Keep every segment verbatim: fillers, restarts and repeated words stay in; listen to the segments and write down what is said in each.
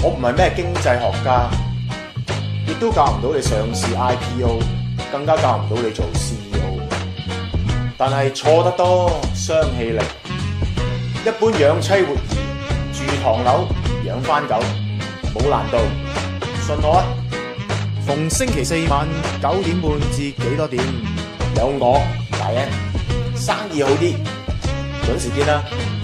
我唔係咩經濟學家，亦都教唔到你上市 I P O， 更加教唔到你做 C E O。但係錯得多，傷氣力。一般養妻活兒，住唐樓，養番狗，冇難度，信我啊！逢星期四晚九點半至幾多點，有我大 N， 生意好啲，準時見啦！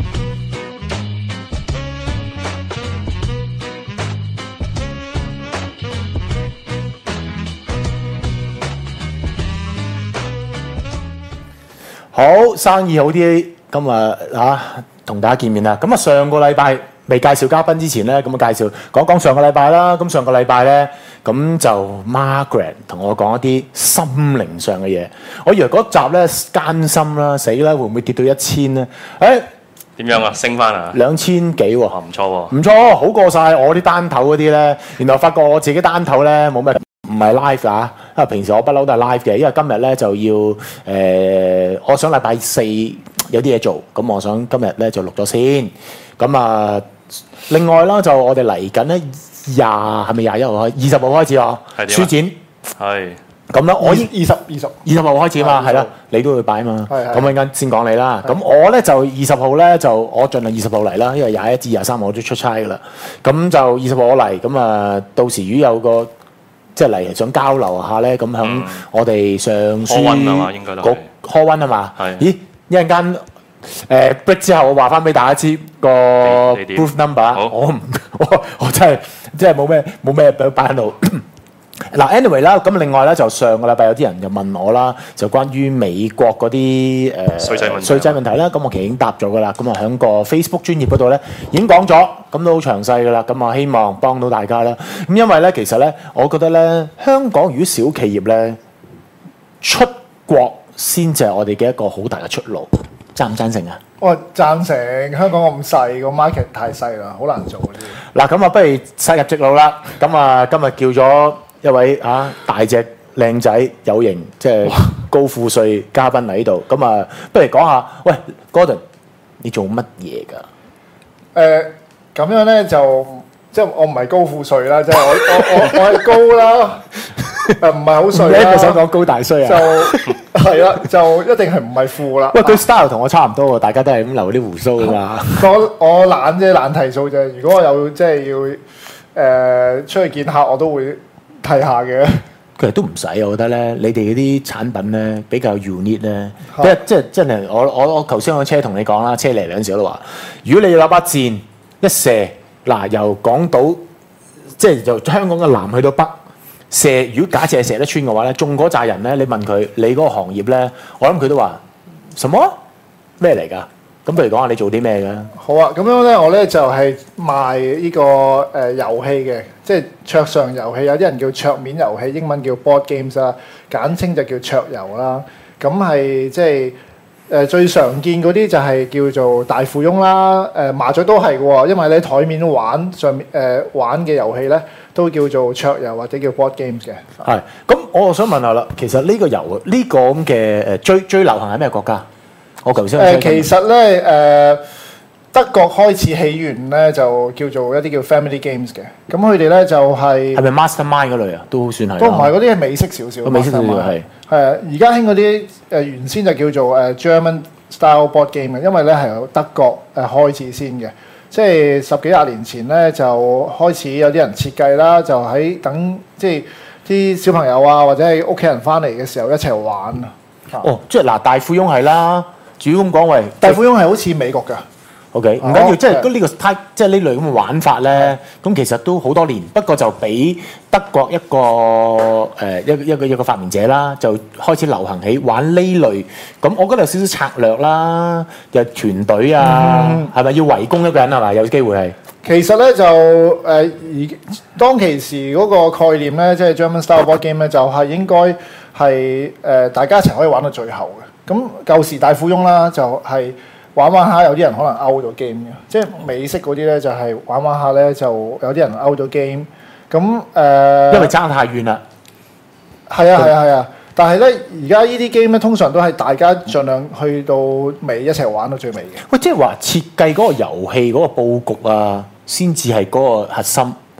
好，生意好啲，今日啊同大家見面啦。咁啊上個禮拜未介紹嘉賓之前咧，咁啊介紹講講上個禮拜啦。咁上個禮拜咧，咁就 Margaret 同我講一啲心靈上嘅嘢。我以為嗰集咧艱辛啦，死啦，會唔會跌到一千咧？誒點樣啊？升翻啊？ 兩千幾喎， 唔錯喎， 唔錯，好過晒我啲單頭嗰啲咧。原來發覺我自己單頭咧冇咩。唔係 live 啊，因為平時我不嬲都係 live 嘅，因為今日咧就要誒、呃，我想禮拜四有啲嘢做，咁我想今日咧就錄咗先。咁啊，另外啦，就我哋嚟緊咧廿係咪廿一號開？二十號開始啊，書展係。 咁啦，我已二十二十二十號開始嘛，係啦，你都會擺嘛。咁陣間先講你啦。咁係我咧就二十號咧就我盡量二十號嚟啦，因為廿一至廿三號我都出差噶啦。咁就二十號我嚟，咁啊到時如果有個即係嚟想交流下咧，咁響我哋上書局 call one 啊嘛。咦，一陣間誒 break 之後，我話翻俾大家知個 booth number。我唔我我真係真係冇咩冇咩擺喺度。嗱 anyway 啦，咁另外咧就上個禮拜有啲人就問我啦，就關於美國嗰啲誒稅制問題稅制問題啦，咁我其實已經答咗噶啦，咁啊喺個 Facebook 專頁嗰度咧已經講咗，咁都好詳細噶啦，咁啊希望幫到大家啦。咁因為咧其實咧，我覺得咧香港如果小企業咧出國先至係我哋嘅一個好大嘅出路，贊唔贊成啊？ 我贊成，香港咁細個 market 太細啦，好難做嗰啲。 嗱咁啊，不如殺入直路啦。咁啊，今日叫咗一位啊大隻靚仔有型，即係高富帥嘉賓喺度。咁啊，不如講下，喂 Gordon， 你做乜嘢㗎？ 誒咁樣咧就即係我唔係高富帥啦，即係我我我我係高啦，誒唔係好帥啦。 你一個想講高大衰啊？ 就係啦，就一定係唔係富啦。 喂，佢 style 同我差唔多喎，大家都係咁留啲胡鬚㗎嘛。 我我懶啫，懶題數啫。如果我有即係要誒、呃、出去見客，我都會睇下嘅。 其實都唔使，我覺得咧，你哋嗰啲產品咧比較 unique 咧，即係即係真係我我我頭先我車同你講啦，車嚟兩時我都話，如果你要攞把箭一射，嗱由港島即係由香港嘅南去到北射，如果假設係射得穿嘅話咧，中嗰扎人咧，你問佢你嗰個行業咧，我諗佢都話什麼咩嚟㗎？咁譬如講下你做啲咩嘅？ 好啊，咁樣咧，我咧就係、是、賣呢、這個誒、呃、遊戲嘅，即係桌上遊戲，有啲人叫桌面遊戲，英文叫 board games 啦，簡稱就叫桌遊啦。咁係即係誒最常見嗰啲就係叫做大富翁啦，誒、呃、麻雀都係嘅喎，因為咧台面玩上面誒、呃、玩嘅遊戲咧都叫做桌遊或者叫 board games 嘅。 係，咁我就想問下啦，其實呢個遊呢、這個咁嘅誒最最流行喺咩國家？我頭先誒其實咧誒、呃、德國開始起源咧就叫做一啲叫 family games 嘅，咁佢哋咧就係係咪 mastermind 嗰類啊？都算係。 都唔係，嗰啲係美式少少。 美式少少係。 係啊，而家興嗰啲誒原先就叫做誒 German style board game 嘅，因為咧係由德國誒開始先嘅，即係十幾廿年前咧就開始有啲人設計啦，就喺等即係啲小朋友啊或者係屋企人翻嚟嘅時候一齊玩啊。 哦，即係嗱，大富翁係啦。主要咁講，喂， 大富翁係好似美國㗎。 OK，唔緊要，即係呢個 type，即係呢類咁嘅玩法咧。咁其實都好多年，不過就俾德國一個誒一一個一個發明者啦，就開始流行起玩呢類。咁我覺得有少少策略啦，又團隊啊，係咪要圍攻一個人係咪？有機會係。 其實咧就誒而當其時嗰個概念咧，即係 German style board game 咧，就係應該係誒大家一齊可以玩到最後嘅。咁舊時大富翁啦，就係玩玩下，有啲人可能 out 咗 game 嘅，即係美式嗰啲咧就係玩玩下咧，就有啲人 out 咗 game。咁誒，呃、 因為爭太遠啦。 係啊係啊係啊！但係咧，而家呢啲 game 咧，通常都係大家盡量去到尾一齊玩到最尾嘅。 喂，即係話設計嗰個遊戲嗰個佈局啊，先至係嗰個核心。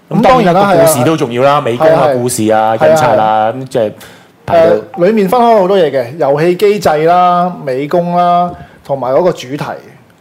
咁當然啦，故事都重要啦，美工啊、故事啊、印刷啊，咁即係誒，裡面分開好多嘢嘅，遊戲機制啦、美工啦，同埋嗰個主題。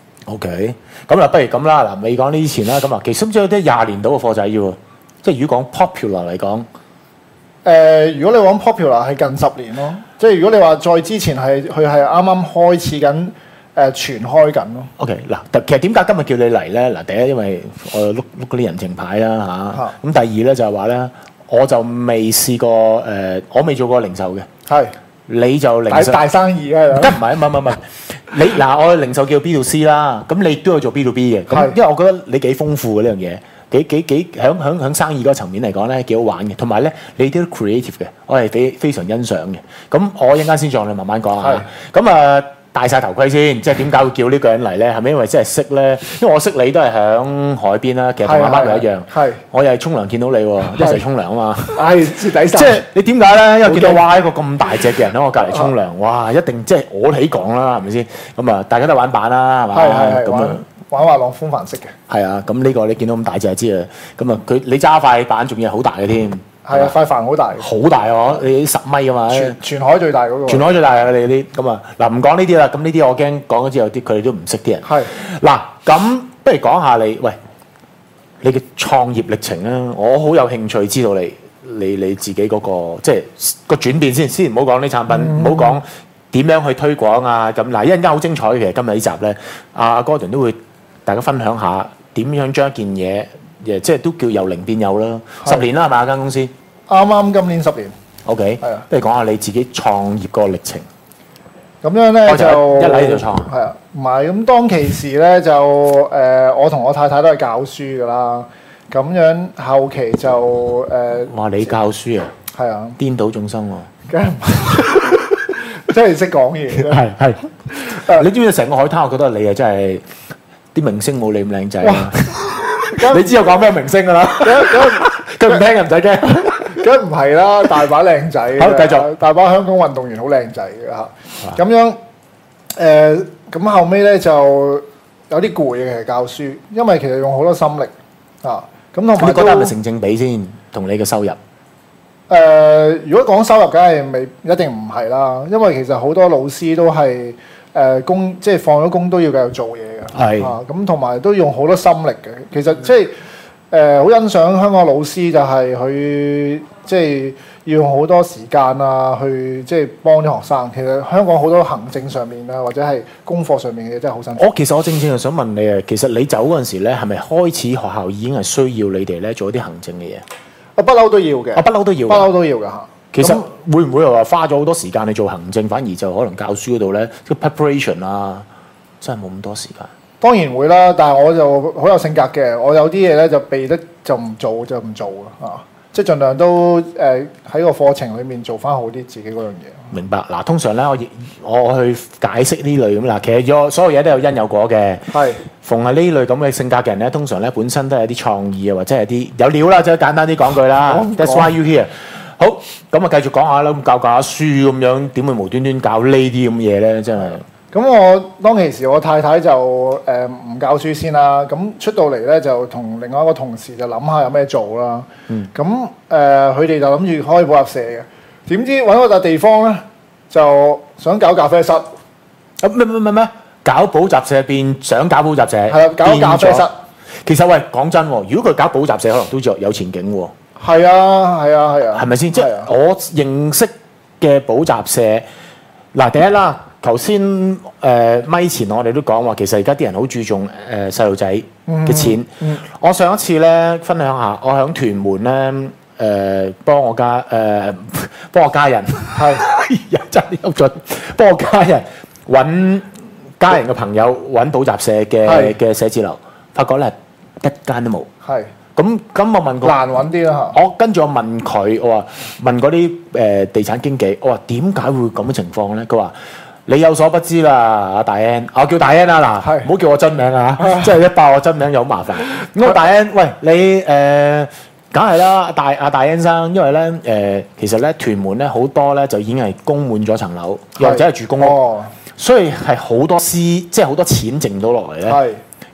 OK，咁啊，不如咁啦，嗱，未講呢啲前啦，咁啊，其實甚至有啲廿年到嘅課仔要喎，即係如果講 popular 嚟講， 誒，如果你講 popular 係近十年咯，即係如果你話再之前係佢係啱啱開始緊。誒傳開緊咯。OK， 嗱，其實點解今日叫你嚟咧？嗱，第一因為我碌碌嗰啲人情牌啦嚇，咁、啊、第二咧就係話咧，我就未試過誒、呃，我未做過零售嘅。係，你就零售大，大生意啊？梗唔係，唔係唔係，你嗱，我零售叫 B to C 啦，咁你都有做 B to B 嘅。咁因為我覺得你幾豐富嘅呢樣嘢，幾幾幾響響響生意嗰個層面嚟講咧幾好玩嘅，同埋咧你啲 creative 嘅，我係非非常欣賞嘅。咁我一陣間先再你慢慢講嚇。咁啊。戴晒頭盔先，即係點解會叫呢個人嚟咧？係咪因為真係識咧？因為我識你都係響海邊啦，其實同阿媽又一樣。係，我又係沖涼見到你喎，一齊沖涼啊嘛。係徹底晒。即係你點解咧？因為見到哇一個咁大隻嘅人喺我隔離沖涼，哇一定即係我起講啦，係咪先？咁啊，大家都玩板啦，係嘛？係係係。咁啊，玩滑浪風帆式嘅。係啊，咁呢個你見到咁大隻就知啊。咁啊，佢你揸塊板仲要係好大嘅添。係啊，塊帆好大，好大喎！你十米啊嘛，全全海最大嗰個。全海最大啊！你啲咁啊，嗱唔講呢啲啦，咁呢啲我驚講咗之後啲佢哋都唔識啲人。係嗱，咁不如講下你喂，你嘅創業歷程啊！我好有興趣知道你你你自己嗰個即係個轉變先，先唔好講啲產品，唔好講點樣去推廣啊！咁嗱，一陣間好精彩嘅，其實今日呢集咧，阿 Gordon 都會大家分享下點樣將一件嘢。即係都叫由零變有啦，十年啦係咪間公司？啱啱今年十年。OK，係啊，不如講下你自己創業個歷程。咁樣咧就一嚟就創。係啊，唔係咁當其時咧就誒、呃，我同我太太都係教書㗎啦。咁樣後期就誒。哇、呃！你教書啊？係啊。顛倒眾生喎。梗係唔係，真係識講嘢。係係。你知唔知成個海灘？我覺得你啊真係啲明星冇你咁靚仔啊！你知我講咩明星㗎啦？佢唔聽又唔使驚，梗唔係啦，大把靚仔。好，繼續。大把香港運動員好靚仔嘅嚇。咁樣誒，咁後尾咧就有啲攰嘅，其實教書，因為其實用好多心力啊。咁同埋你覺得係咪成正比先？同你嘅收入？誒，如果講收入，梗係未一定唔係啦。因為其實好多老師都係。誒工即係放咗工都要繼續做嘢嘅，係啊，咁同埋都用好多心力嘅。其實即係誒好欣賞香港老師，就係佢即係要用好多時間啊，去即係幫啲學生。其實香港好多行政上面啊，或者係功課上面嘅嘢真係好辛苦。我其實我正正係想問你啊，其實你走嗰陣時咧，係咪開始學校已經係需要你哋咧做一啲行政嘅嘢？啊，不嬲都要嘅。啊，不嬲都要。不嬲都要㗎嚇。其實會唔會話花咗好多時間去做行政，反而就可能教書嗰度咧，即係 preparation 啊，真係冇咁多時間。當然會啦，但係我就好有性格嘅，我有啲嘢咧就避得就唔做就唔做啊，即係盡量都誒喺、呃、個課程裡面做翻好啲自己嗰樣嘢。明白嗱，通常咧我我去解釋呢類咁嗱，其實有所有嘢都有因有果嘅。係，逢係呢類咁嘅性格嘅人咧，通常咧本身都係啲創意啊，或者係啲有料啦，即係簡單啲講句啦。That's why you here。好，咁啊繼續講下啦，咁教教下書咁樣，點會無端端教呢啲咁嘢咧？真係。咁我當其時，我太太就誒唔、呃、教書先啦。咁出到嚟咧，就同另外一個同事就諗下有咩做啦。嗯。咁誒，佢哋就諗住開補習社嘅。點知揾嗰笪地方咧，就想搞咖啡室。啊咩咩咩咩？搞補習社變想搞補習社。係啦，搞咖啡室。其實喂，講真喎，如果佢搞補習社，可能都有有前景喎。係啊，係啊，係啊，係咪先？即係我認識嘅補習社，嗱第一啦，頭先誒咪前我哋都講話，其實而家啲人好注重誒細路仔嘅錢。嗯嗯、我上一次咧分享下，我喺屯門咧誒幫我家誒、呃、幫我家人係真係有準，幫我家人揾家人嘅朋友揾補習社嘅嘅寫字樓，發覺咧一間都冇。係。咁咁我問佢難揾啲啦嚇，我跟住我問佢，我話問嗰啲誒地產經紀，我話點解會咁嘅情況咧？佢話你有所不知啦，阿大 N， 我叫大 N 啊嗱，唔好叫我真名啊，即係一爆我真名又好麻煩。咁大 N， 喂你誒，梗係啦，大阿大 N 生，因為咧誒、呃，其實咧屯門咧好多咧就已經係供滿咗層樓，又或者係住公屋，哦、所以係好多私，即係好多錢剩到落嚟咧。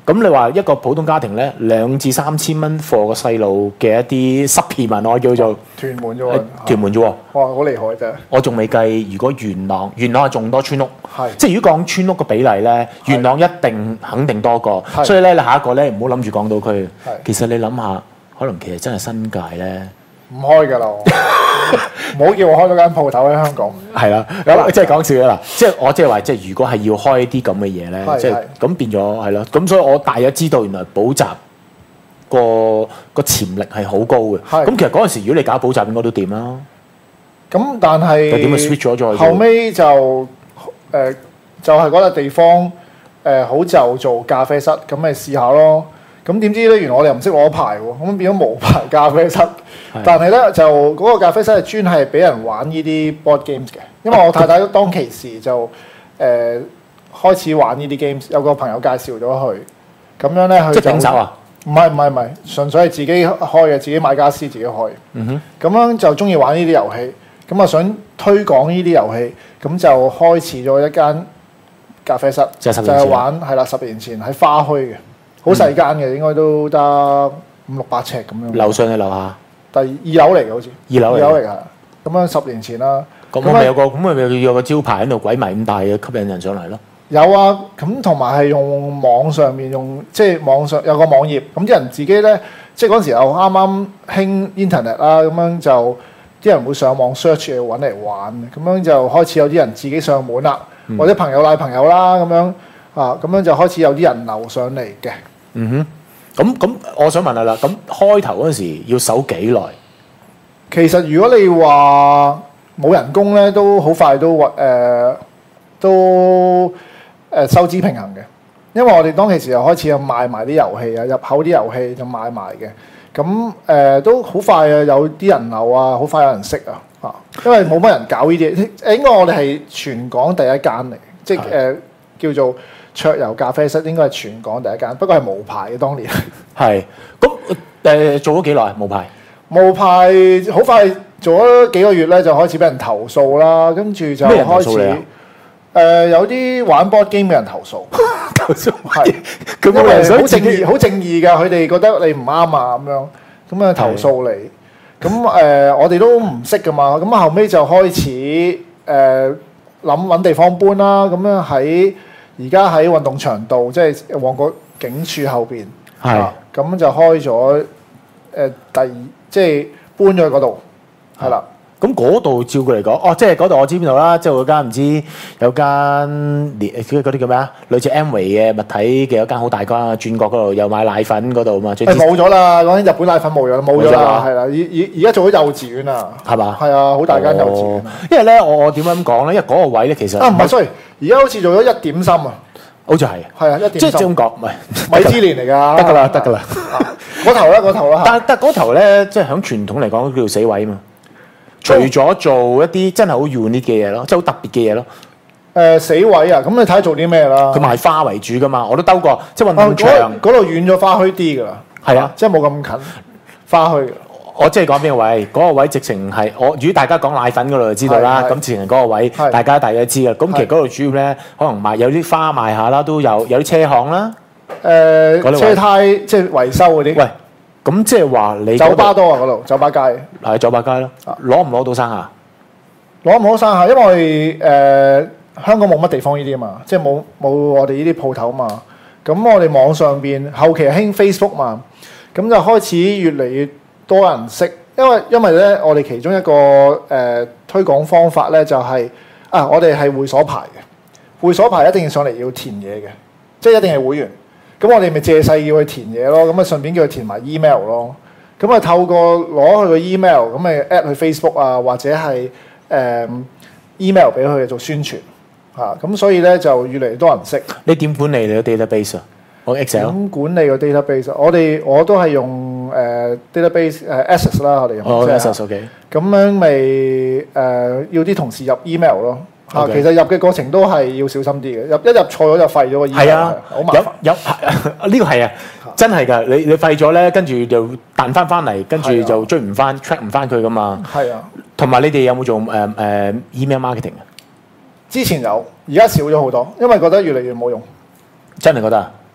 咁你話一個普通家庭咧，兩至三千蚊貨個細路嘅一啲 supplement，我叫做屯門啫喎， 屯門啫喎。 哇，好厲害真係！ 我仲未計，如果元朗，元朗係仲多村屋， 係即係如果講村屋個比例咧，元朗一定肯定多過。 係所以咧，你下一個咧唔好諗住港島區。 係其實你諗下，可能其實真係新界咧。 唔開㗎啦，唔好叫我開咗間鋪頭喺香港。 係啦，咁即係講笑啦。即係我即係話，即係如果係要開啲咁嘅嘢咧， 係即係咁變咗係咯。咁所以我大約知道原來補習個個潛力係好高嘅。 係咁其實嗰陣時，如果你搞補習，應該都掂啦。 咁但係但點解 switch 咗再做後尾就誒、呃、就係嗰笪地方誒好、呃、就做咖啡室，咁咪試下咯。咁點知咧？原來我哋又唔識攞牌喎，咁變咗無牌咖啡室。但係咧就嗰、嗰個咖啡室係專係俾人玩呢啲 board games 嘅，因為我太太當其時就誒、呃、開始玩呢啲 games，有個朋友介紹咗佢，咁樣咧佢就即係頂手啊？ 唔係唔係唔係，純粹係自己開嘅，自己買家私自己開。 嗯哼， 咁樣就中意玩呢啲遊戲，咁啊想推廣呢啲遊戲，咁就開始咗一間咖啡室， 就係係玩係啦，十年前喺花墟嘅，好細間嘅，應該都得五六百尺咁樣。 樓上定樓下？ 第二樓嚟嘅好似。 二樓嚟。 二樓嚟㗎，咁樣十年前啦。 咁我咪有個咁咪有個招牌喺度鬼迷咁大嘅，吸引人上嚟咯。 有啊，咁同埋係用網上面用，即係網上有個網頁，咁啲人自己咧，即係嗰陣時又啱啱興 internet 啦，咁樣就啲人會上網 search 嚟揾嚟玩，咁樣就開始有啲人自己上門啦， 嗯、 或者朋友賴朋友啦，咁樣啊，咁樣就開始有啲人流上嚟嘅。 嗯哼，咁咁，我想問下啦，咁開頭嗰陣時要守幾耐？ 其實如果你話冇人工咧，都好快都誒、呃、都誒、呃、收支平衡嘅，因為我哋當其時又開始有賣埋啲遊戲啊，入口啲遊戲就賣埋嘅，咁誒、呃、都好快啊，有啲人流啊，好快有人識啊，嚇，因為冇乜人搞呢啲，誒應該我哋係全港第一間嚟，即係誒、呃、叫做桌遊咖啡室，應該係全港第一間，不過係無牌嘅當年。 係，咁誒、呃、做咗幾耐無牌？ 無牌好快做咗幾個月咧，就開始俾人投訴啦，跟住就開始誒、呃、有啲玩 board game 嘅人投訴， 投訴係咁因為好正義，好正義㗎，佢哋覺得你唔啱啊咁樣，咁啊投訴你，咁誒、呃、我哋都唔識㗎嘛，咁後尾就開始誒諗揾地方搬啦，咁樣喺而家喺運動場道，即係旺角警署後邊，係咁、啊、就開咗誒、呃、第二。即係搬咗去嗰度，係啦。 咁嗰度照佢嚟講，哦，即係嗰度我知邊度啦。即係嗰間唔知有間連嗰啲叫咩啊？類似 Amway 嘅物體嘅一間好大間，轉角嗰度又買奶粉嗰度嘛。誒冇咗啦，嗰間日本奶粉冇咗啦，冇咗啦，係啦。而而而家做咗幼稚園啊， 係嘛？ 係啊，好大間幼稚園。 因為咧，我我點樣講咧？因為嗰個位咧，其實啊唔係，sorry，而家好似做咗一點心啊。 好似係， 係啊，一點心。 即係咁講，唔係米芝蓮嚟㗎。 得㗎啦，得㗎啦。 嗰頭啦，嗰頭啦。 但但嗰頭咧，即係響傳統嚟講都叫做死位啊嘛。除咗做一啲真係好 unique 嘅嘢咯，即係好特別嘅嘢咯。 誒死位啊！咁你睇下做啲咩啦？ 佢賣花為主㗎嘛，我都兜過，即係運動場嗰度遠咗花墟啲㗎啦。 係啊， 即係冇咁近花墟。 我即係講邊個位？嗰個位直情係我，如果大家講奶粉嗰度就知道啦。咁直情嗰個位，大家大家知㗎。咁其實嗰度主要咧，可能賣有啲花賣下啦，都有有啲車行啦。 誒車胎即係維修嗰啲。喂， 咁即係話你酒吧多啊嗰度，酒吧街係酒吧街咯。攞唔攞到生下？ 攞唔攞到生下？因為誒香港冇乜地方呢啲啊嘛，即係冇冇我哋呢啲鋪頭嘛。咁我哋網上邊後期興 Facebook 嘛，咁就開始越嚟越多人識。因為因為咧，我哋其中一個誒推廣方法咧就係啊，我哋係會所牌嘅，會所牌一定要上嚟要填嘢嘅，即係一定係會員。咁我哋咪借勢要去填嘢咯，咁啊順便叫佢填埋 email 咯。咁啊透過攞佢個 email，咁咪 at 去 Facebook 啊，或者係誒、呃、email 俾佢做宣傳嚇。咁、啊、所以咧就越嚟越多人識。 你點管理你個 database 啊？我 Excel。 點管理個 database？我哋我都係用誒、呃、database 誒、呃、Access 啦，我哋用。 哦 Access OK。咁樣咪誒、呃、要啲同事入 email 咯。啊，okay. 其實入嘅過程都係要小心啲嘅，入一入錯咗就廢咗個 email。係啊，好麻煩。有有呢個係啊，真係㗎。你你廢咗咧，跟住就彈翻翻嚟，跟住就追唔翻 track 唔翻佢㗎嘛。係啊。同埋你哋有冇做誒誒、呃呃、email marketing 啊？ 之前有，而家少咗好多，因為覺得越嚟越冇用。 真係覺得啊？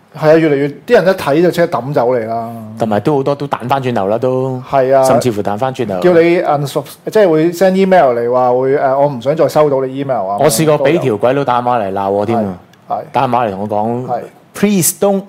係啊，越嚟越啲人一睇就即刻抌走你啦。 同埋都好多都彈翻轉頭啦，都係啊， 甚至乎彈翻轉頭。 叫你 unsub 即係會 send email 嚟話會誒，我唔想再收到你 email 啊。 我試過俾條鬼佬打電話嚟鬧我添啊！打電話嚟同我講 ，please don't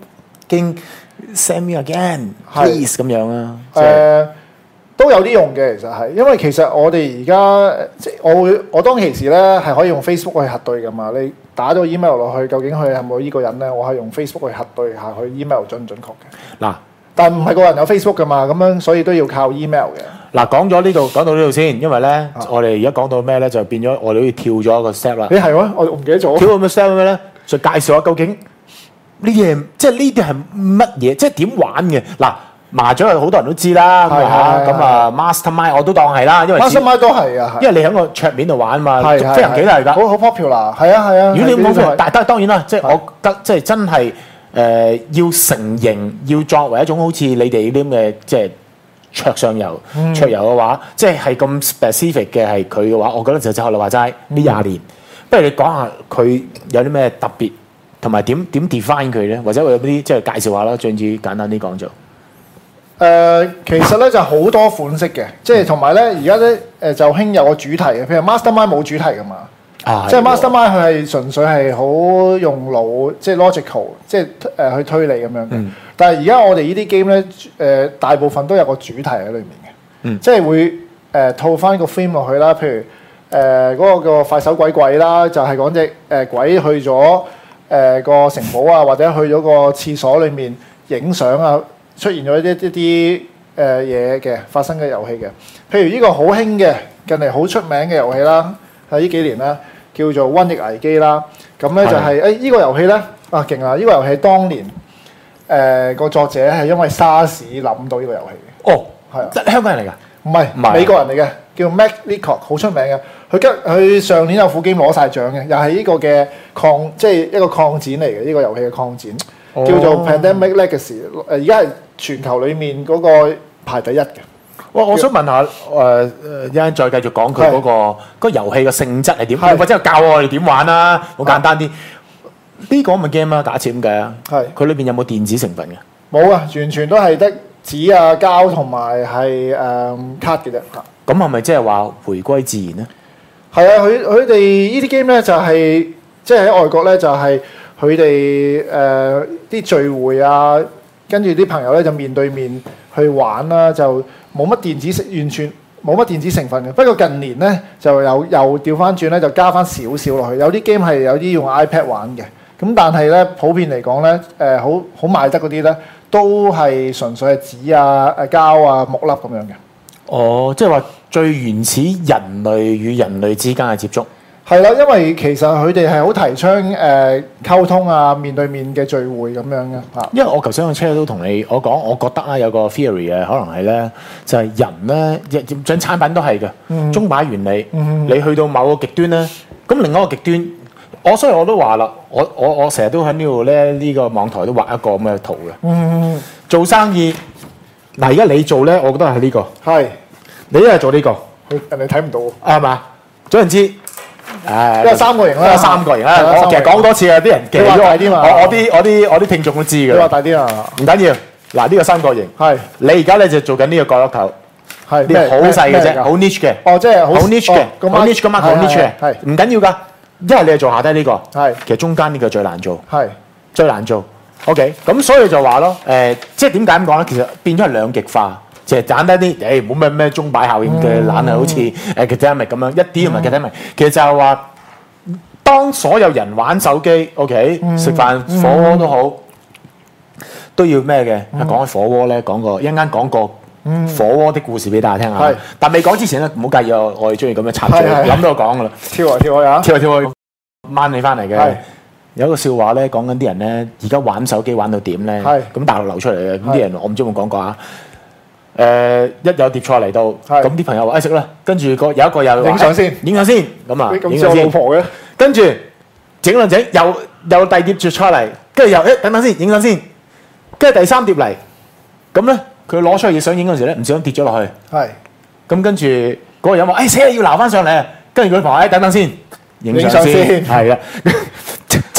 send me again，please 咁樣啊。 誒都有啲用嘅，其實係，因為其實我哋而家即係我會我當其時咧係可以用 Facebook 去核對噶嘛。你打咗 email 落去，究竟佢係冇呢個人咧？我係用 Facebook 去核對下佢 email 準唔準確嘅。嗱，但唔係個人有 Facebook 噶嘛，咁樣所以都要靠 email 嘅。 嗱，講咗呢度，講到呢度先，因為咧，啊、我哋而家講到咩咧，就變咗我哋好似跳咗一個 step 啦。 你係喎，我唔記得咗。 跳咗個 step 咩咧？就介紹下究竟呢啲嘢，即係呢啲係乜嘢，即係點玩嘅嗱。麻雀好多人都知啦，咁啊咁啊 Mastermind 我都當係啦，因為 Mastermind 都係啊， 因為你喺個桌面度玩嘛，飛行棋都係㗎， 好好 popular，係啊係啊。 如果你冇飛行，但係當然啦，即係我覺得即係真係誒要成型，要作為一種好似你哋啲咁嘅即係桌上遊、桌遊嘅話，即係係咁 specific 嘅係佢嘅話，我覺得就就學你話齋呢廿年，不如你講下佢有啲咩特別，同埋點點 define 佢咧，或者我有啲即係介紹下啦，總之簡單啲講就。 誒、呃、其實咧就好多款式嘅，即係同埋咧而家咧誒就興有個主題嘅，譬如 Mastermind 冇主題噶嘛，啊、即係 Mastermind 佢係純粹係好用腦，即係 logical，即係誒、呃、去推理咁樣嘅。嗯、但係而家我哋呢啲 game 咧誒大部分都有個主題喺裏面嘅，嗯、即係會誒、呃、套翻個 theme 落去啦。譬如誒嗰、呃那個個快手鬼鬼啦，就係講隻誒鬼去咗誒、呃、個城堡啊，或者去咗個廁所裏面影相啊。出現咗一啲一啲誒嘢嘅發生嘅遊戲嘅，譬如呢個好興嘅近嚟好出名嘅遊戲啦，喺呢幾年啦，叫做《瘟疫危機》啦。咁咧就係誒呢個遊戲咧啊勁啊！呢、這個遊戲當年誒個、呃、作者係因為沙士諗到呢個遊戲嘅。哦，係啊，香港人嚟㗎？唔係唔係美國人嚟嘅，叫 Mac Leacock，好出名嘅。佢跟佢上年有副 game攞晒獎嘅，又係呢個嘅擴即係一個擴展嚟嘅，呢、這個遊戲嘅擴展。叫做 Pandemic Legacy，誒而家係全球裡面嗰個排第一嘅。哇！ 我想問下誒誒，一陣再繼續講佢嗰個嗰個遊戲嘅性質係點，或者教我哋點玩啦。好簡單啲，呢個咁嘅 game 啦，打設咁計啊。係。佢裏邊有冇電子成分嘅？ 冇啊，完全都係得紙啊、膠同埋係誒卡嘅啫。 咁係咪即係話回歸自然咧？ 係啊，佢佢哋呢啲 game 咧就係即係喺外國咧就係。佢哋誒啲聚會啊，跟住啲朋友咧就面對面去玩啦，就冇乜電子成，完全冇乜電子成分嘅。不過近年咧就有又調翻轉咧，就加翻少少落去。有啲 game 係有啲用 iPad 玩嘅，咁但係咧普遍嚟講咧，誒好好賣得嗰啲咧，都係純粹係紙啊、誒膠啊、木粒咁樣嘅。哦， 即係話最原始人類與人類之間嘅接觸。 係啦，因為其實佢哋係好提倡誒、呃、溝通啊，面對面嘅聚會咁樣嘅嚇。因為我頭先個車都同你我講，我覺得啊有個 theory 嘅，可能係咧就係、是、人咧，將產品都係嘅，嗯、鐘擺原理。嗯、你去到某個極端咧，咁另外一個極端，我所以我都話啦，我我我成日都喺呢度咧，呢、這個網台都畫一個咁嘅圖嘅。嗯、做生意嗱，而家你做咧，我覺得係呢、這個。係是，你一係做呢、這個，人哋睇唔到，係嘛？總言之。誒，有三個型啦，三個型啦。我其實講多次啊，啲人記咗我啲嘛。我我啲我啲我啲聽眾都知嘅。你話大啲啊？唔緊要。嗱，呢個三角形。係。你而家咧就做緊呢個角落頭。係。呢個好細嘅啫，好 niche 嘅。哦，即係好 niche 嘅，好 niche 嘅 mark，好 niche 嘅。係。唔緊要㗎，一係你係做下低呢個。係。其實中間呢個最難做。係。最難做。OK，咁所以就話咯，誒，即係點解咁講咧？其實變咗係兩極化。就係簡單啲，誒冇咩咩鐘擺效應嘅懶係好似誒 academic 咁樣，一啲都唔係 academic。其實就係話，當所有人玩手機 ，OK，食飯火鍋都好，都要咩嘅？講起火鍋咧，講個一陣間講個火鍋的故事俾大家聽下。但未講之前咧，唔好介意我，我哋中意咁樣插嘴，諗到我講噶啦。跳嚟跳去啊！跳嚟跳去，掹你翻嚟嘅。有一個笑話咧，講緊啲人咧，而家玩手機玩到點咧？咁大陸流出嚟嘅，咁啲人我唔知有冇講過啊？誒、呃、一有碟菜嚟到，咁啲是朋友話：誒食啦！跟住個有一個又影相先，影相先，咁啊影相先。老婆嘅，跟住整兩整，又又第二碟菜嚟，跟住又誒等等先，影相先。跟住第三碟嚟，咁咧佢攞出去想影嗰陣時咧，唔小心跌咗落去。係是。咁跟住嗰個人話：誒死啦，要撈翻上嚟啊！跟住佢朋友誒等等先，影相先，係啊。即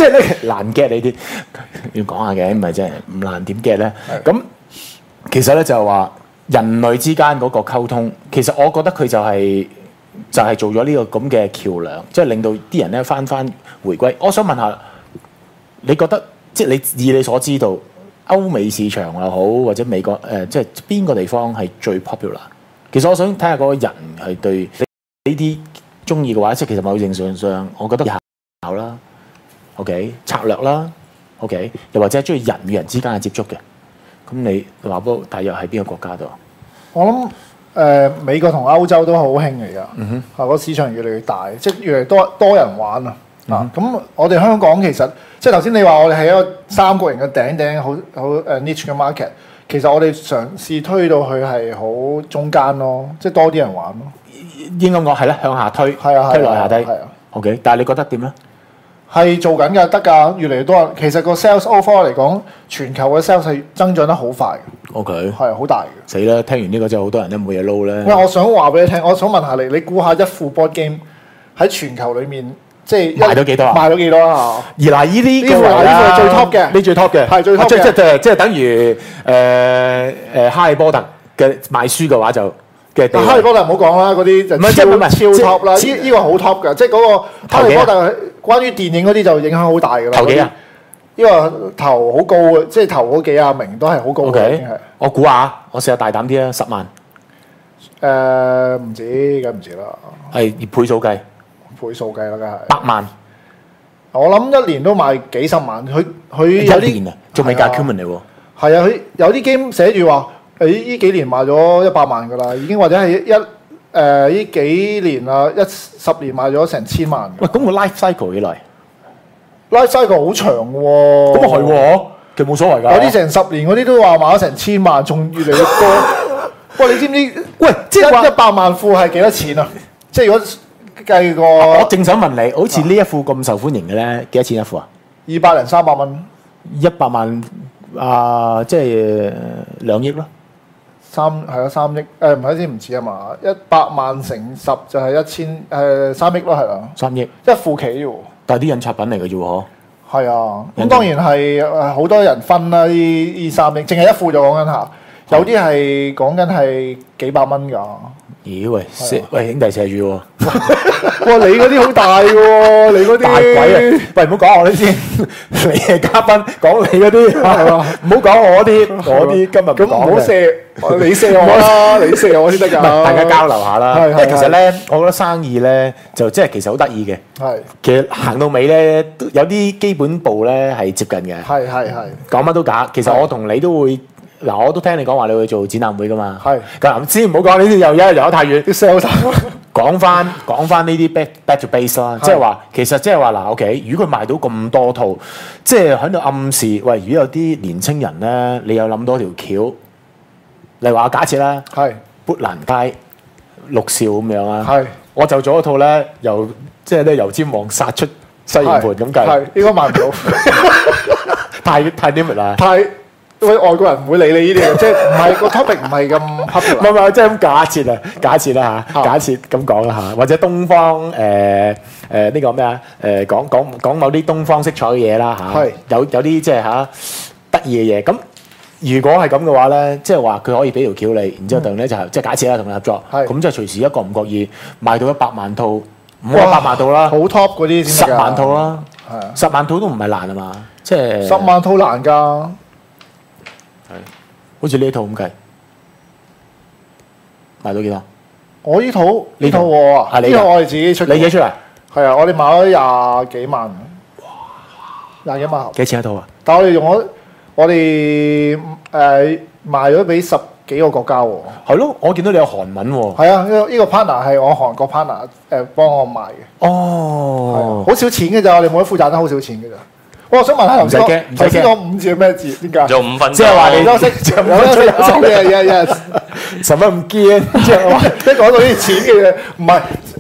即係咧難 get 呢啲要講下嘅，唔係真係唔難點 get 咧？咁其實咧就係話人類之間嗰個溝通，其實我覺得佢就係、就係、是、做咗呢個咁嘅橋梁，即係令到啲人咧翻翻回歸。我想問下，你覺得即係你以你所知道歐美市場又好，或者美國誒、呃，即係邊個地方係最 popular？其實我想睇下嗰個人係對呢啲中意嘅話，即係其實某程度上，我覺得技巧啦 ，OK 策略啦 ，OK 又或者係中意人與人之間嘅接觸嘅。咁你話波大約喺邊個國家度？ 我諗誒、呃、美國同歐洲都好興嚟㗎， 嗯哼， 係個市場越嚟越大，即係越嚟越多多人玩啊！ 嗯、 啊，咁我哋香港其實即係頭先你話我哋係一個三角形嘅頂頂，好好誒 niche 嘅 market。其實我哋嘗試推到佢係好中間咯，即係多啲人玩咯。 應該講係啦，向下推， 係啊， 推落下低。 係啊 OK， 但係你覺得點咧？ 係做緊㗎，得㗎，越嚟越多人。其實個 sales overall 嚟講，全球嘅 sales 係增長得好快嘅。 OK， 係好大嘅。 死啦！聽完呢個真係好多人都冇嘢撈咧。 喂，我想話俾你聽，我想問下你，你估下一副 board game 喺全球裡面即係賣到幾多啊？ 賣到幾多啊？ 而嗱，呢啲呢副呢副係最 top 嘅， 呢最 top 嘅， 係最 top 嘅。 即即即即係等於誒誒哈利波特嘅賣書嘅話就嘅地位。 哈利波特唔好講啦，嗰啲就唔係即係唔係超超 top 啦。 即呢呢個好 top 嘅，即係嗰個哈利波特關於電影嗰啲就影響好大㗎啦。 頭幾啊？ 呢個頭好高嘅，即係頭嗰幾廿名都係好高嘅。已經係我估下，我試下大膽啲啊，十萬。 誒唔止，梗唔止啦。 係以倍數計， 倍數計啦，梗係。 百萬。 我諗一年都賣幾十萬，佢佢有啲一年啊，仲未計 accumulate 喎。 係啊，佢有啲 game 寫住話，誒呢幾年賣咗一百萬㗎啦，已經或者係一誒呢幾年啊，一十年賣咗成千萬。 喂，咁個 life cycle 幾耐 life cycle 好長喎。 咁啊係喎，其實冇所謂㗎。 有啲成十年嗰啲都話賣咗成千萬，仲越嚟越多。喂，你知唔知？ 喂，即係話一百萬副係幾多錢啊？即係如果計個， 我正想問你，好似呢一副咁受歡迎嘅咧，幾多錢一副啊？ 二百零三百蚊， 一百萬啊，即係兩億咯。 三係咯三億，誒唔係先唔似啊嘛，一百萬乘十就係一千誒三億咯，係啊， 三億一副棋喎。 但係啲印刷品嚟嘅啫喎， 係啊，咁當然係誒好多人分啦，呢呢三億，淨係一副就講緊下，有啲係講緊係幾百蚊㗎。 咦喂，喂兄弟射住喎！ 哇，你嗰啲好大喎，你嗰啲大鬼啊！喂，唔好講我啲先，你係嘉賓，講你嗰啲係嘛？唔好講我啲，我啲今日咁唔好射，你射我啦，你射我先得㗎。 大家交流下啦。 係係因為其實咧，我覺得生意咧就即係其實好得意嘅。 係。 其實行到尾咧，都有啲基本步咧係接近嘅。 係係係。 講乜都假。其實我同你都會。嗱，我都聽你講話，你會做展覽會噶嘛？ 係。 咁先唔好講呢啲，又一又得太遠。 啲 sales 講翻講翻呢啲 back back to base 啦，即係話其實即係話嗱 ，OK，如果佢賣到咁多套，即係喺度暗示，喂，如果有啲年青人咧，你有諗多條橋，例如話假設啦， 係砵蘭街六少咁樣啊， 係， 我就做一套咧，由即係咧油尖旺殺出西營盤咁計， 係應該賣唔到， 太太 limit 啦， 太。喂，外國人唔會理你呢啲嘅，即係唔係個 topic 唔係咁 popular。 唔係唔係，即係咁假設啊，假設啦嚇，假設咁講啦嚇，或者東方誒誒呢個咩啊誒講講講某啲東方色彩嘅嘢啦嚇， 係有有啲即係嚇得意嘅嘢。咁如果係咁嘅話咧，即係話佢可以俾條橋你，然之後同咧就係即係假設啦，同你合作， 係咁即係隨時一個唔覺意賣到一百萬套，五百萬套啦， 好 top 嗰啲先得㗎。 十萬套啦， 係啊， 十萬套都唔係難啊嘛，即係十萬套難㗎。 好似呢套咁計，賣到幾多？ 我呢套呢呢套套我啊， 係你㗎呢套我哋自己出嘅。 你幾出嚟？ 係啊，我哋買咗廿幾萬。哇！廿幾萬盒。 幾錢一套啊？ 但係我哋用咗，我哋誒賣咗俾十幾個國家喎。 係咯，我見到你有韓文喎。 係啊，呢個呢個 partner 係我韓國 partner 誒幫我賣嘅。 哦， 好少錢嘅咋，我哋每一副賺得好少錢嘅咋。我想問下頭先， 唔使驚唔使驚頭先講五字係咩字？點解？ 仲有五分鐘， 即係話你休息，有休息，有休息嘅，yes yes。 使乜咁堅？ 即係話，一講到呢啲錢嘅嘢，唔係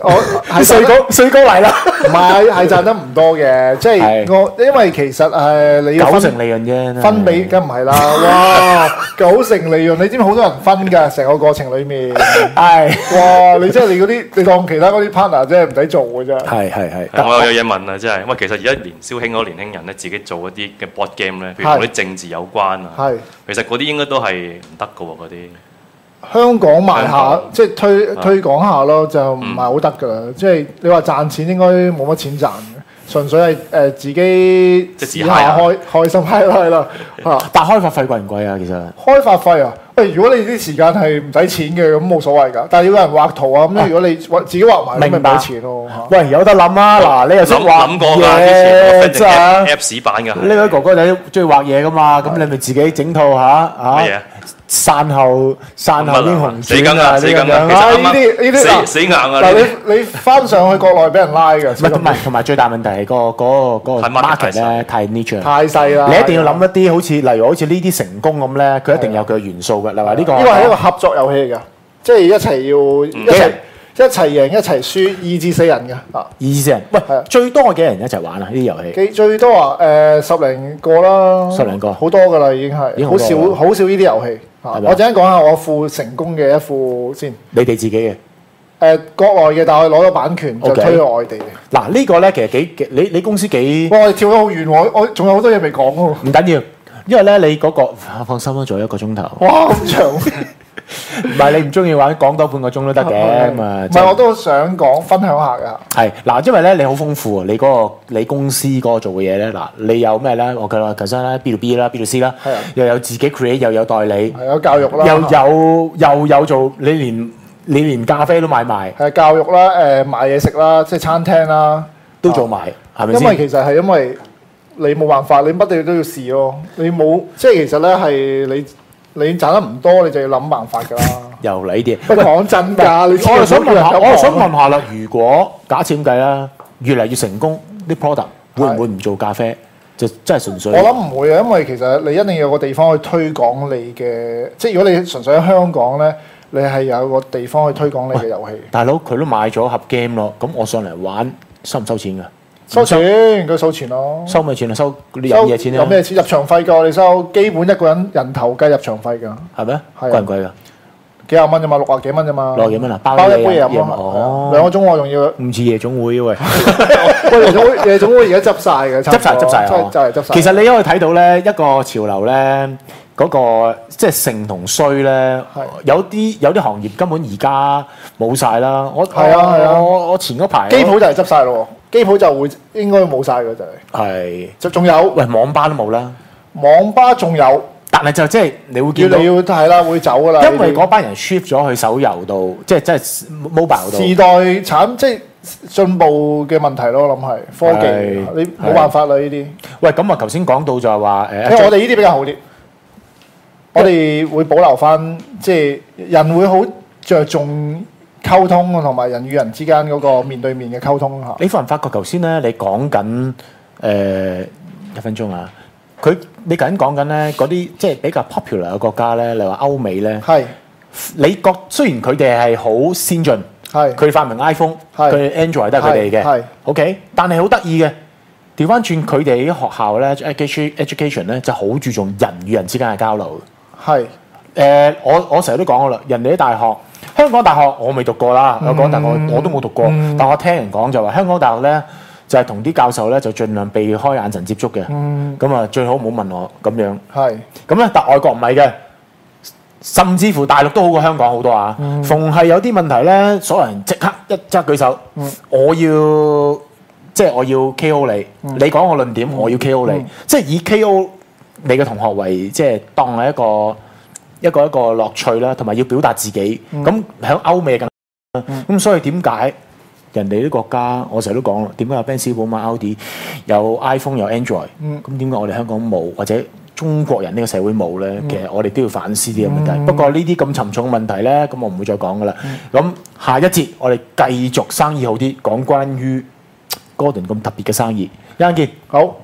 我係稅高稅高嚟啦， 唔係係賺得唔多嘅，即係我因為其實誒你要九分成利潤啫， 分俾梗唔係啦，哇九成利潤，你知唔知好多人分㗎？成個過程裡面係哇！你即係你嗰啲，你當其他嗰啲 partner 即係唔使做㗎啫。 係係係。 我有嘢問啊，真係，喂，其實而家年宵興嗰年輕人咧，自己做一啲嘅 board game 咧，譬如同啲政治有關啊， 係其實嗰啲應該都係唔得㗎喎，嗰啲。 香港賣下香港， 即係推推廣下咯，就唔係好得㗎啦。即係你話賺錢應該冇乜錢賺嘅，純粹係誒自己即係自試下開開心係啦係啦嚇。 但開發費貴唔貴啊？其實開發費啊，喂！如果你啲時間係唔使錢嘅，咁冇所謂㗎。但係要有人畫圖啊，咁如果你畫自己畫埋，咁咪明白唔使錢咯嚇。 喂，有得諗啊！嗱，你又識諗畫諗過㗎，之前我嘢 friend 整真係 Apps 版㗎。 呢位哥哥仔中意畫嘢噶嘛？咁你咪自己整套嚇嚇乜嘢啊？ 散後散後英雄死梗啊！ 傳啊呢死梗啊！ 咁樣其實啱啊呢啲呢啲嗱啱死死硬啊！ 嗱， 呢啲你你翻上去國內俾人拉嘅， 唔係同埋同埋最大問題係個嗰個嗰個太 market market 咧太 niche 啦。 太細啦。 你一定要諗一啲好似例如好似呢啲成功咁咧，佢一定有佢嘅元素嘅。例如話呢個呢個係一個合作遊戲嚟㗎，即係一齊要一齊一齊贏一齊輸，二至四人嘅啊。 二至四人，喂係啊， 最多幾人一齊玩啊？呢啲遊戲幾最多啊？誒十零個啦， 十零個好多㗎啦，已經係好已經好多啦少好少呢啲遊戲。啊係咪我陣間講下我副成功嘅一副先。 你哋自己嘅。 誒國內嘅，但係我攞咗版權就 OK 推去外地嘅。 嗱呢個咧其實幾幾你你公司幾哇！我哋跳得好遠喎，我仲有好多嘢未講喎。 唔緊要，因為咧你嗰個放心啦，做一個鐘頭。 哇！咁長。 唔係你唔中意玩，講多半個鐘都得嘅咁啊。 唔係，我都想講分享下㗎。 係嗱，因為咧你好豐富啊，你嗰個你公司嗰個做嘅嘢咧，嗱你有咩咧？我嘅話頭先咧 B to B 啦，B to C 啦係啊， 又有自己 create，又有代理， 係有教育啦， 又有又有做你連你連咖啡都買埋， 係教育啦，誒賣嘢食啦，即係餐廳啦， 都做埋，係咪因為先？ 其實係因為你冇辦法，你乜嘢都要試咯。你冇即係其實咧係你你賺得唔多，你就要諗辦法㗎啦。 又嚟呢啲。 不過講真㗎，你我又想問下，我又想問， 問下啦，如果假設咁計啦，越嚟越成功啲 product，會唔會唔做咖啡？就真係純粹。 我諗唔會啊，因為其實你一定要有個地方去推廣你嘅，即係如果你純粹喺香港咧，你係有個地方去推廣你嘅遊戲。 大佬佢都買咗盒 game 咯，咁我上嚟玩收唔收錢㗎？ 收錢，佢收錢咯。 收咩錢啊？收嗰啲飲嘢錢啊？ 有咩錢？入場費㗎，我哋收基本一個人人頭計入場費㗎， 係咩？ 係啊貴唔貴㗎？ 幾廿蚊啫嘛，六啊幾蚊啫嘛。 六啊幾蚊啊？包包一你嘢杯嘢飲咯。 哦， 兩個鐘我仲要。 唔似夜總會喂， 喂，夜總會夜總會而家執晒嘅， 執晒執晒真係就係執晒。 其實你可以睇到咧，一個潮流咧，嗰個即係盛同衰咧係， 有啲有啲行業根本而家冇晒啦。我係啊係啊我我前嗰排機鋪就係執晒咯喎，機鋪就會應該冇晒嘅就係。 係就仲有喂網吧都冇啦， 網吧仲有， 但係就即係你會見到越嚟。要係啦，會走噶啦。 因為呢啲嗰班人 shift 咗去手遊度，即係即係 mobile 度。 時代產即係進步嘅問題咯，我諗係科技係， 你冇辦法啦呢啲。 喂，咁啊，頭先講到就係話誒， 因為我哋呢啲比較好啲，我哋會保留翻，即係人會好着重溝通同埋人與人之間嗰個面對面嘅溝通嚇。 你發唔發覺頭先咧，你講緊誒一分鐘啊？佢你頭先講緊咧嗰啲即係比較 popular 嘅國家咧，例如話歐美咧， 係你覺雖然佢哋係好先進， 係佢哋發明 iPhone， 係佢哋 Android 都係佢哋嘅， 係 OK，但係好得意嘅。調翻轉佢哋啲學校咧，education education 咧就好注重人與人之間嘅交流。 係誒、呃，我我成日都講過啦，人哋啲大學，香港大學我未讀過啦，香港大學我都冇讀過， 嗯但我聽人講就話香港大學咧就係同啲教授咧就盡量避開眼神接觸嘅，咁啊、最好唔好問我咁樣。 係咁咧，但外國唔係嘅，甚至乎大陸都好過香港好多啊。逢係有啲問題咧，所有人即刻一即刻舉手，我要即係我要 K O 你，你講我論點，我要 K O 你，即係以 K O 你嘅同學為即係當係一個一個一個樂趣啦，同埋要表達自己。咁喺歐美更咁，所以點解人哋啲國家，我成日都講啦，點解有 Benz 寶馬、Audi 有 iPhone 有 Android，咁點解我哋香港冇或者中國人呢個社會冇咧？其實我哋都要反思啲嘅問題。不過呢啲咁沉重嘅問題咧，咁我唔會再講噶啦。咁下一節我哋繼續生意好啲，講關於 Gordon 咁特別嘅生意。一陣見。 好。